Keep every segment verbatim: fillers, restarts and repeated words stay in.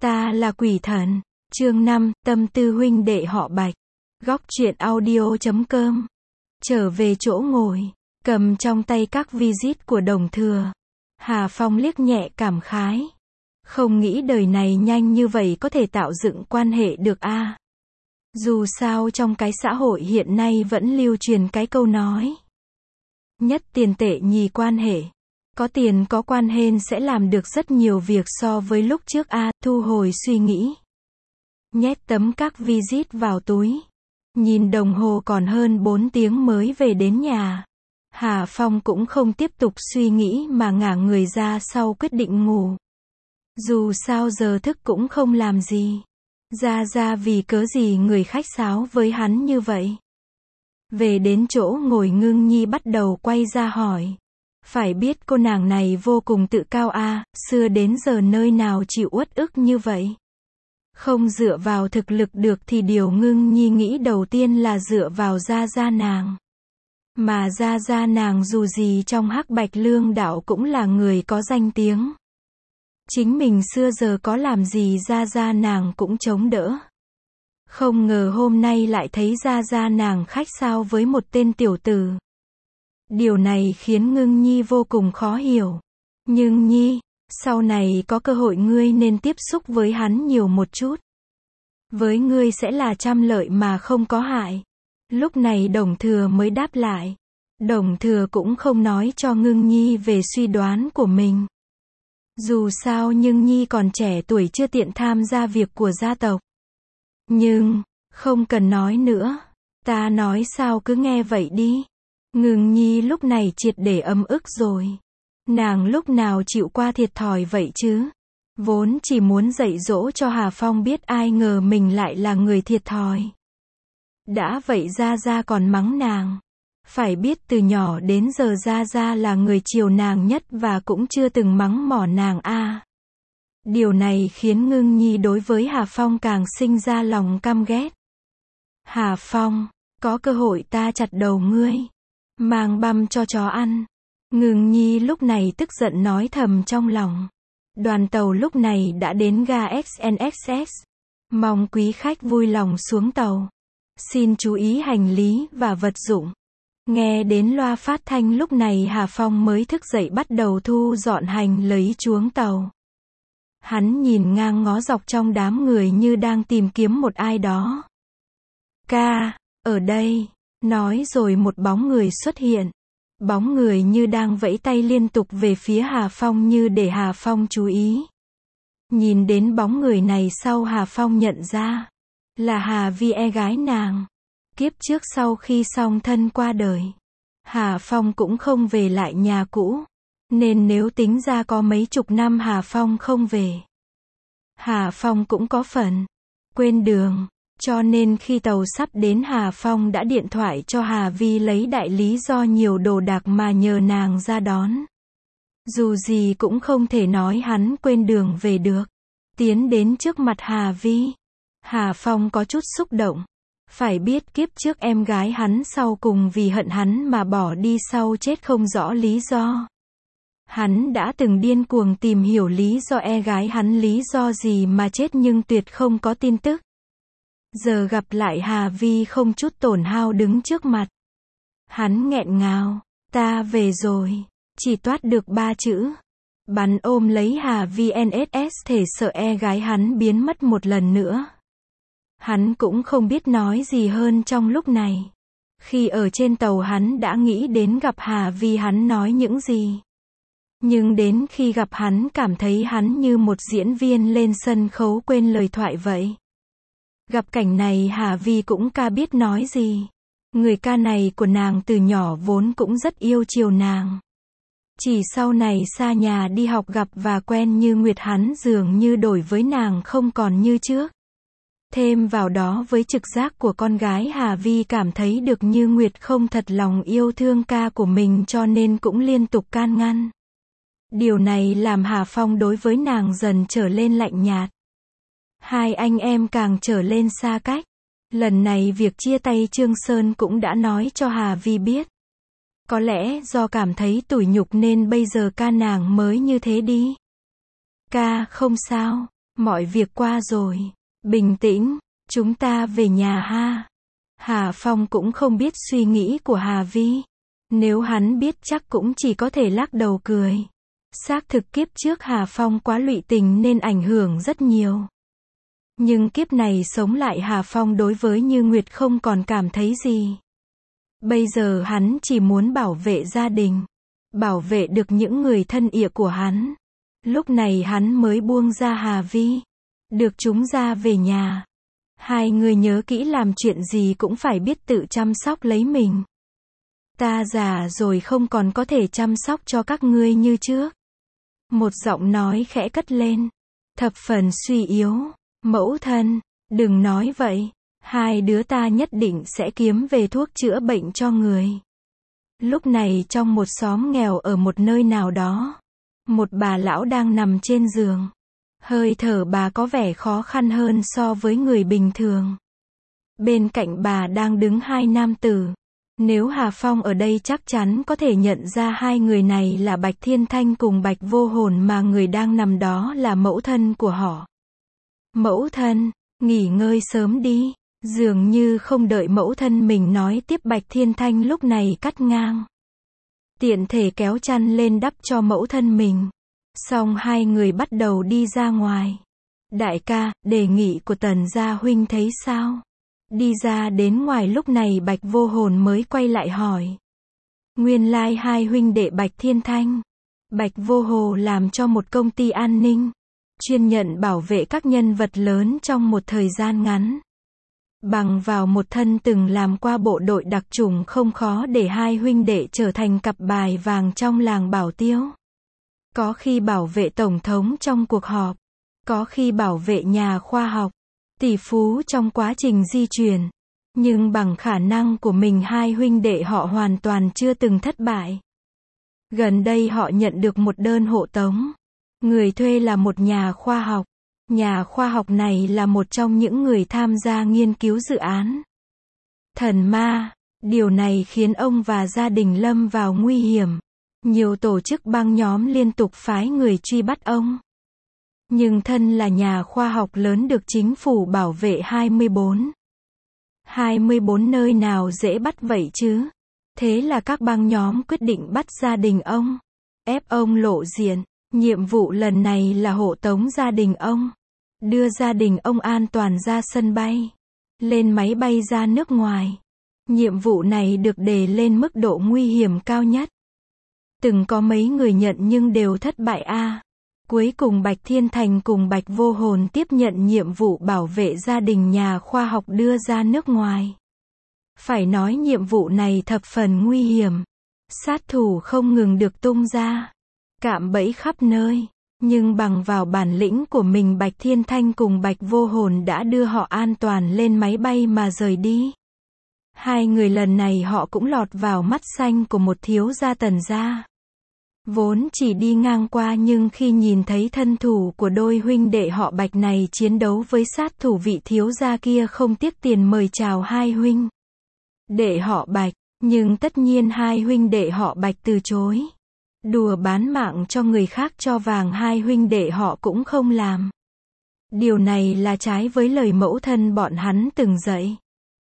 Ta là quỷ thần. Chương năm, tâm tư huynh đệ họ Bạch. Góc truyện audio chấm com. Trở về chỗ ngồi, cầm trong tay các visit của Đồng Thừa. Hà Phong liếc nhẹ cảm khái. Không nghĩ đời này nhanh như vậy có thể tạo dựng quan hệ được a. À. Dù sao trong cái xã hội hiện nay vẫn lưu truyền cái câu nói. Nhất tiền tệ nhì quan hệ. Có tiền có quan hệ sẽ làm được rất nhiều việc so với lúc trước a. À, thu hồi suy nghĩ. Nhét tấm các visit vào túi. Nhìn đồng hồ còn hơn bốn tiếng mới về đến nhà. Hà Phong cũng không tiếp tục suy nghĩ mà ngả người ra sau quyết định ngủ. Dù sao giờ thức cũng không làm gì. Ra ra vì cớ gì người khách sáo với hắn như vậy. Về đến chỗ ngồi Ngưng Nhi bắt đầu quay ra hỏi. Phải biết cô nàng này vô cùng tự cao a, à, xưa đến giờ nơi nào chịu uất ức như vậy. Không dựa vào thực lực được thì điều Ngưng Nhi nghĩ đầu tiên là dựa vào gia gia nàng. Mà gia gia nàng dù gì trong Hắc Bạch Lương đạo cũng là người có danh tiếng. Chính mình xưa giờ có làm gì gia gia nàng cũng chống đỡ. Không ngờ hôm nay lại thấy gia gia nàng khách sáo với một tên tiểu tử. Điều này khiến Ngưng Nhi vô cùng khó hiểu. Nhưng Nhi, sau này có cơ hội ngươi nên tiếp xúc với hắn nhiều một chút. Với ngươi sẽ là trăm lợi mà không có hại. Lúc này Đồng Thừa mới đáp lại. Đồng Thừa cũng không nói cho Ngưng Nhi về suy đoán của mình. Dù sao nhưng Nhi còn trẻ tuổi chưa tiện tham gia việc của gia tộc. Nhưng, không cần nói nữa. Ta nói sao cứ nghe vậy đi. Ngưng Nhi lúc này triệt để ấm ức rồi. Nàng lúc nào chịu qua thiệt thòi vậy chứ? Vốn chỉ muốn dạy dỗ cho Hà Phong biết ai ngờ mình lại là người thiệt thòi. Đã vậy Gia Gia còn mắng nàng. Phải biết từ nhỏ đến giờ Gia Gia là người chiều nàng nhất và cũng chưa từng mắng mỏ nàng a. À. Điều này khiến Ngưng Nhi đối với Hà Phong càng sinh ra lòng căm ghét. Hà Phong, có cơ hội ta chặt đầu ngươi. Mang băm cho chó ăn. Ngưng Nhi lúc này tức giận nói thầm trong lòng. Đoàn tàu lúc này đã đến ga ích en ích ét. Mong quý khách vui lòng xuống tàu. Xin chú ý hành lý và vật dụng. Nghe đến loa phát thanh lúc này Hà Phong mới thức dậy bắt đầu thu dọn hành lý xuống tàu. Hắn nhìn ngang ngó dọc trong đám người như đang tìm kiếm một ai đó. Ca, ở đây. Nói rồi một bóng người xuất hiện. Bóng người như đang vẫy tay liên tục về phía Hà Phong như để Hà Phong chú ý. Nhìn đến bóng người này sau Hà Phong nhận ra. Là Hà Vi e gái nàng. Kiếp trước sau khi song thân qua đời. Hà Phong cũng không về lại nhà cũ. Nên nếu tính ra có mấy chục năm Hà Phong không về. Hà Phong cũng có phần. Quên đường. Cho nên khi tàu sắp đến Hà Phong đã điện thoại cho Hà Vi lấy đại lý do nhiều đồ đạc mà nhờ nàng ra đón. Dù gì cũng không thể nói hắn quên đường về được. Tiến đến trước mặt Hà Vi. Hà Phong có chút xúc động. Phải biết kiếp trước em gái hắn sau cùng vì hận hắn mà bỏ đi sau chết không rõ lý do. Hắn đã từng điên cuồng tìm hiểu lý do e gái hắn lý do gì mà chết nhưng tuyệt không có tin tức. Giờ gặp lại Hà Vi không chút tổn hao đứng trước mặt. Hắn nghẹn ngào, ta về rồi, chỉ toát được ba chữ. Bắn ôm lấy Hà Vi en ét ét thể sợ e gái hắn biến mất một lần nữa. Hắn cũng không biết nói gì hơn trong lúc này. Khi ở trên tàu hắn đã nghĩ đến gặp Hà Vi hắn nói những gì. Nhưng đến khi gặp hắn cảm thấy hắn như một diễn viên lên sân khấu quên lời thoại vậy. Gặp cảnh này Hà Vi cũng ca biết nói gì. Người ca này của nàng từ nhỏ vốn cũng rất yêu chiều nàng. Chỉ sau này xa nhà đi học gặp và quen như Nguyệt hắn dường như đổi với nàng không còn như trước. Thêm vào đó với trực giác của con gái Hà Vi cảm thấy được Như Nguyệt không thật lòng yêu thương ca của mình cho nên cũng liên tục can ngăn. Điều này làm Hà Phong đối với nàng dần trở lên lạnh nhạt. Hai anh em càng trở lên xa cách. Lần này việc chia tay Trương Sơn cũng đã nói cho Hà Vi biết. Có lẽ do cảm thấy tủi nhục nên bây giờ ca nàng mới như thế đi. Ca, không sao. Mọi việc qua rồi. Bình tĩnh, chúng ta về nhà ha. Hà Phong cũng không biết suy nghĩ của Hà Vi. Nếu hắn biết chắc cũng chỉ có thể lắc đầu cười. Xác thực kiếp trước Hà Phong quá lụy tình nên ảnh hưởng rất nhiều. Nhưng kiếp này sống lại Hà Phong đối với Như Nguyệt không còn cảm thấy gì. Bây giờ hắn chỉ muốn bảo vệ gia đình. Bảo vệ được những người thân yêu của hắn. Lúc này hắn mới buông ra Hà Vi. Được chúng ra về nhà. Hai người nhớ kỹ làm chuyện gì cũng phải biết tự chăm sóc lấy mình. Ta già rồi không còn có thể chăm sóc cho các ngươi như trước. Một giọng nói khẽ cất lên. Thập phần suy yếu. Mẫu thân, đừng nói vậy. Hai đứa ta nhất định sẽ kiếm về thuốc chữa bệnh cho người. Lúc này trong một xóm nghèo ở một nơi nào đó. Một bà lão đang nằm trên giường. Hơi thở bà có vẻ khó khăn hơn so với người bình thường. Bên cạnh bà đang đứng hai nam tử. Nếu Hà Phong ở đây chắc chắn có thể nhận ra hai người này là Bạch Thiên Thanh cùng Bạch Vô Hồn mà người đang nằm đó là mẫu thân của họ. Mẫu thân, nghỉ ngơi sớm đi. Dường như không đợi mẫu thân mình nói tiếp Bạch Thiên Thanh lúc này cắt ngang. Tiện thể kéo chăn lên đắp cho mẫu thân mình. Xong hai người bắt đầu đi ra ngoài. Đại ca, đề nghị của Tần gia huynh thấy sao? Đi ra đến ngoài lúc này Bạch Vô Hồn mới quay lại hỏi. Nguyên lai hai huynh đệ Bạch Thiên Thanh, Bạch Vô Hồ làm cho một công ty an ninh. Chuyên nhận bảo vệ các nhân vật lớn trong một thời gian ngắn. Bằng vào một thân từng làm qua bộ đội đặc chủng không khó để hai huynh đệ trở thành cặp bài vàng trong làng Bảo Tiêu. Có khi bảo vệ tổng thống trong cuộc họp. Có khi bảo vệ nhà khoa học. Tỷ phú trong quá trình di chuyển. Nhưng bằng khả năng của mình hai huynh đệ họ hoàn toàn chưa từng thất bại. Gần đây họ nhận được một đơn hộ tống. Người thuê là một nhà khoa học. Nhà khoa học này là một trong những người tham gia nghiên cứu dự án thần ma. Điều này khiến ông và gia đình lâm vào nguy hiểm. Nhiều tổ chức băng nhóm liên tục phái người truy bắt ông. Nhưng thân là nhà khoa học lớn được chính phủ bảo vệ hai mươi bốn. hai mươi bốn nơi nào dễ bắt vậy chứ? Thế là các băng nhóm quyết định bắt gia đình ông. Ép ông lộ diện. Nhiệm vụ lần này là hộ tống gia đình ông. Đưa gia đình ông an toàn ra sân bay. Lên máy bay ra nước ngoài. Nhiệm vụ này được đề lên mức độ nguy hiểm cao nhất. Từng có mấy người nhận nhưng đều thất bại a. À. Cuối cùng Bạch Thiên Thành cùng Bạch Vô Hồn tiếp nhận nhiệm vụ bảo vệ gia đình nhà khoa học đưa ra nước ngoài. Phải nói nhiệm vụ này thập phần nguy hiểm. Sát thủ không ngừng được tung ra. Cạm bẫy khắp nơi. Nhưng bằng vào bản lĩnh của mình Bạch Thiên Thanh cùng Bạch Vô Hồn đã đưa họ an toàn lên máy bay mà rời đi. Hai người lần này họ cũng lọt vào mắt xanh của một thiếu gia Tần gia. Vốn chỉ đi ngang qua nhưng khi nhìn thấy thân thủ của đôi huynh đệ họ Bạch này chiến đấu với sát thủ vị thiếu gia kia không tiếc tiền mời chào hai huynh đệ họ Bạch. Nhưng tất nhiên hai huynh đệ họ Bạch từ chối. Đùa bán mạng cho người khác cho vàng hai huynh đệ họ cũng không làm. Điều này là trái với lời mẫu thân bọn hắn từng dạy.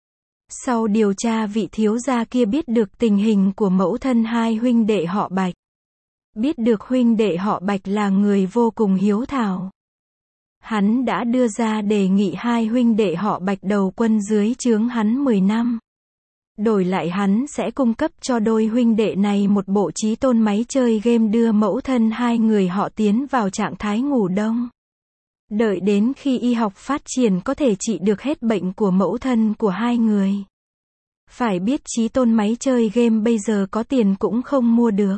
Sau điều tra vị thiếu gia kia biết được tình hình của mẫu thân hai huynh đệ họ Bạch. Biết được huynh đệ họ Bạch là người vô cùng hiếu thảo. Hắn đã đưa ra đề nghị hai huynh đệ họ Bạch đầu quân dưới trướng hắn mười năm. Đổi lại hắn sẽ cung cấp cho đôi huynh đệ này một bộ trí tôn máy chơi game đưa mẫu thân hai người họ tiến vào trạng thái ngủ đông. Đợi đến khi y học phát triển có thể trị được hết bệnh của mẫu thân của hai người. Phải biết trí tôn máy chơi game bây giờ có tiền cũng không mua được.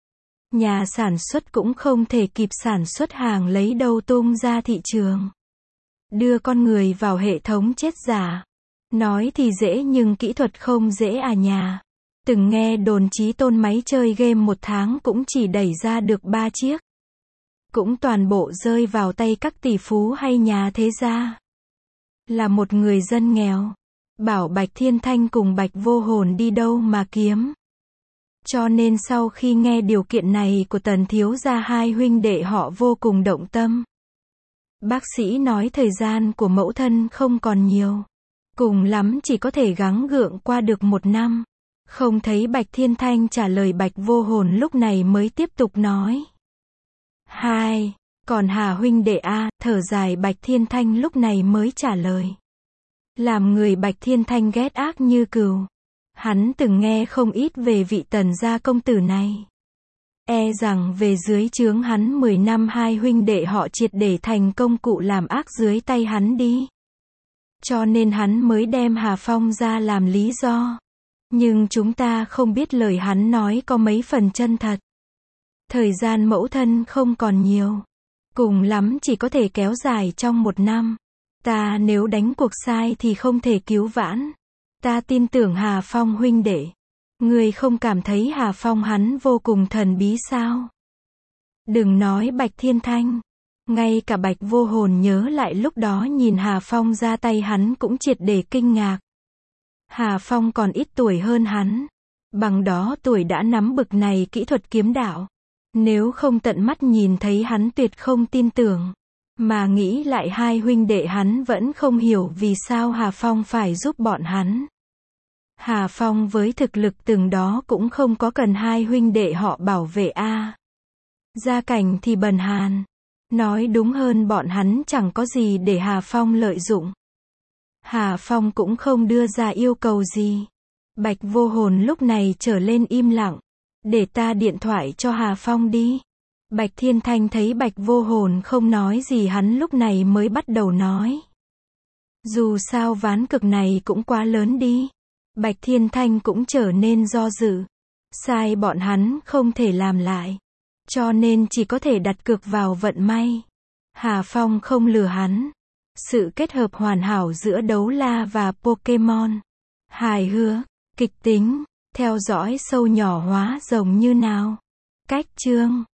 Nhà sản xuất cũng không thể kịp sản xuất hàng lấy đâu tung ra thị trường. Đưa con người vào hệ thống chết giả. Nói thì dễ nhưng kỹ thuật không dễ à nhà. Từng nghe đồn trí tôn máy chơi game một tháng cũng chỉ đẩy ra được ba chiếc. Cũng toàn bộ rơi vào tay các tỷ phú hay nhà thế gia. Là một người dân nghèo. Bảo Bạch Thiên Thanh cùng Bạch Vô Hồn đi đâu mà kiếm. Cho nên sau khi nghe điều kiện này của Tần thiếu gia hai huynh đệ họ vô cùng động tâm. Bác sĩ nói thời gian của mẫu thân không còn nhiều. Cùng lắm chỉ có thể gắng gượng qua được một năm. Không thấy Bạch Thiên Thanh trả lời Bạch Vô Hồn lúc này mới tiếp tục nói. Hai, còn Hà huynh đệ a, thở dài Bạch Thiên Thanh lúc này mới trả lời. Làm người Bạch Thiên Thanh ghét ác như cừu. Hắn từng nghe không ít về vị Tần gia công tử này. E rằng về dưới trướng hắn mười năm hai huynh đệ họ triệt để thành công cụ làm ác dưới tay hắn đi. Cho nên hắn mới đem Hà Phong ra làm lý do. Nhưng chúng ta không biết lời hắn nói có mấy phần chân thật. Thời gian mẫu thân không còn nhiều. Cùng lắm chỉ có thể kéo dài trong một năm. Ta nếu đánh cuộc sai thì không thể cứu vãn. Ta tin tưởng Hà Phong huynh đệ. Người không cảm thấy Hà Phong hắn vô cùng thần bí sao? Đừng nói Bạch Thiên Thanh. Ngay cả Bạch Vô Hồn nhớ lại lúc đó nhìn Hà Phong ra tay hắn cũng triệt để kinh ngạc. Hà Phong còn ít tuổi hơn hắn. Bằng đó tuổi đã nắm bực này kỹ thuật kiếm đạo. Nếu không tận mắt nhìn thấy hắn tuyệt không tin tưởng. Mà nghĩ lại hai huynh đệ hắn vẫn không hiểu vì sao Hà Phong phải giúp bọn hắn. Hà Phong với thực lực từng đó cũng không có cần hai huynh đệ họ bảo vệ a. Gia cảnh thì bần hàn. Nói đúng hơn bọn hắn chẳng có gì để Hà Phong lợi dụng. Hà Phong cũng không đưa ra yêu cầu gì. Bạch Vô Hồn lúc này trở lên im lặng. Để ta điện thoại cho Hà Phong đi. Bạch Thiên Thanh thấy Bạch Vô Hồn không nói gì hắn lúc này mới bắt đầu nói. Dù sao ván cực này cũng quá lớn đi. Bạch Thiên Thanh cũng trở nên do dự. Sai bọn hắn không thể làm lại. Cho nên chỉ có thể đặt cược vào vận may. Hà Phong không lừa hắn. Sự kết hợp hoàn hảo giữa đấu la và Pokemon. Hài hước, kịch tính, theo dõi sâu nhỏ hóa rồng như nào. Cách chương